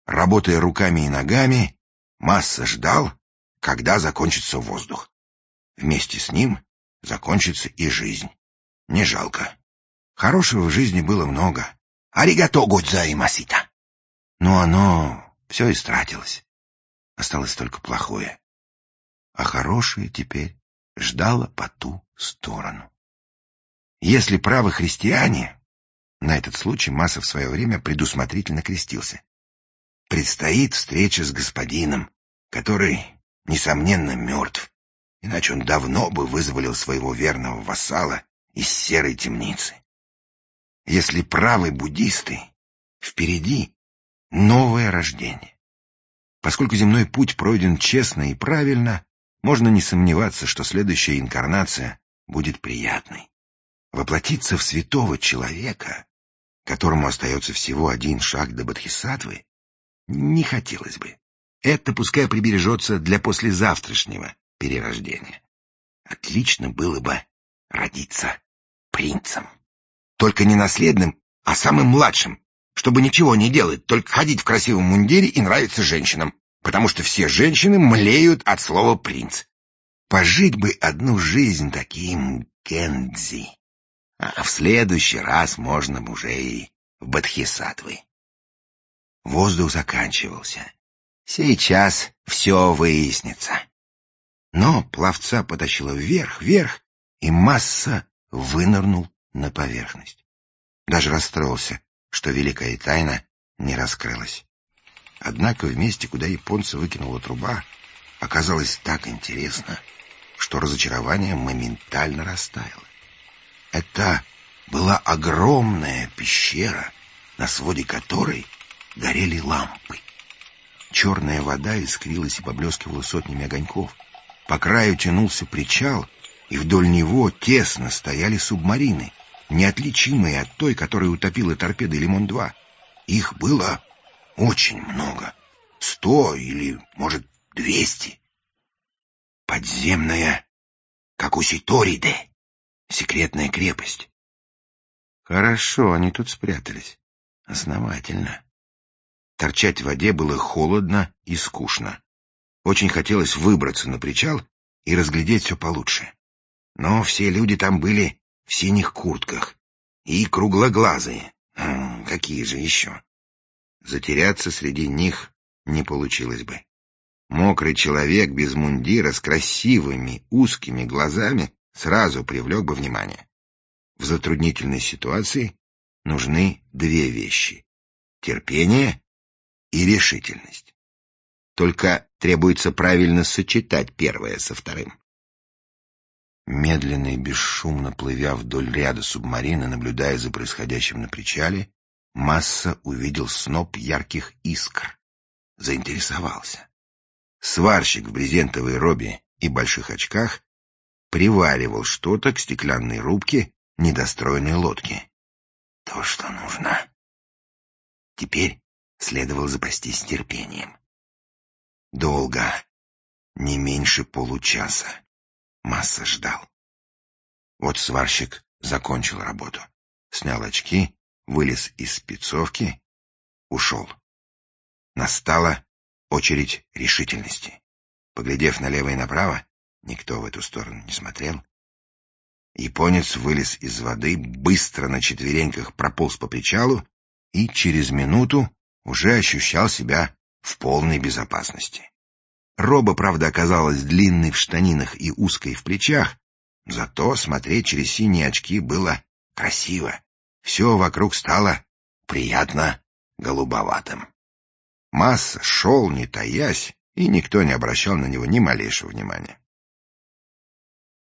Работая руками и ногами, Масса ждал, когда закончится воздух. Вместе с ним закончится и жизнь. Не жалко. Хорошего в жизни было много. Аригато годзаимасита. Но оно все истратилось. Осталось только плохое. А хорошее теперь ждало по ту сторону. Если правы христиане, на этот случай Масса в свое время предусмотрительно крестился, предстоит встреча с господином, который, несомненно, мертв, иначе он давно бы вызволил своего верного вассала из серой темницы. Если правы буддисты, впереди новое рождение. Поскольку земной путь пройден честно и правильно, можно не сомневаться, что следующая инкарнация будет приятной. Воплотиться в святого человека, которому остается всего один шаг до бодхисаттвы, не хотелось бы. Это пускай прибережется для послезавтрашнего перерождения. Отлично было бы родиться принцем. Только не наследным, а самым младшим, чтобы ничего не делать, только ходить в красивом мундире и нравиться женщинам, потому что все женщины млеют от слова «принц». Пожить бы одну жизнь таким кендзи, а в следующий раз можно уже и в бодхисаттвы. Воздух заканчивался. Сейчас все выяснится. Но пловца потащило вверх, и Масса вынырнул на поверхность. Даже расстроился, что великая тайна не раскрылась. Однако в месте, куда японца выкинула труба, оказалось так интересно, что разочарование моментально растаяло. Это была огромная пещера, на своде которой горели лампы. Черная вода искрилась и поблескивала сотнями огоньков. По краю тянулся причал, и вдоль него тесно стояли субмарины, неотличимые от той, которая утопила торпедой «Лимон-2». Их было очень много. 100 или, может, 200. Подземная Какуситориде. Секретная крепость. Хорошо, они тут спрятались. Основательно. Торчать в воде было холодно и скучно. Очень хотелось выбраться на причал и разглядеть все получше. Но все люди там были в синих куртках и круглоглазые. Какие же еще? Затеряться среди них не получилось бы. Мокрый человек без мундира с красивыми узкими глазами сразу привлек бы внимание. В затруднительной ситуации нужны две вещи — терпение и решительность. Только требуется правильно сочетать первое со вторым. Медленно и бесшумно плывя вдоль ряда субмарин и наблюдая за происходящим на причале, Масса увидел сноп ярких искр. Заинтересовался. Сварщик в брезентовой робе и больших очках приваривал что-то к стеклянной рубке недостроенной лодки. То, что нужно. Теперь следовало запастись терпением. Долго, не меньше получаса, Масса ждал. Вот сварщик закончил работу, снял очки, вылез из спецовки, ушел. Настала очередь решительности. Поглядев налево и направо, никто в эту сторону не смотрел. Японец вылез из воды, быстро на четвереньках прополз по причалу и через минуту уже ощущал себя в полной безопасности. Роба, правда, оказалась длинной в штанинах и узкой в плечах, зато смотреть через синие очки было красиво. Все вокруг стало приятно голубоватым. Масса шел, не таясь, и никто не обращал на него ни малейшего внимания.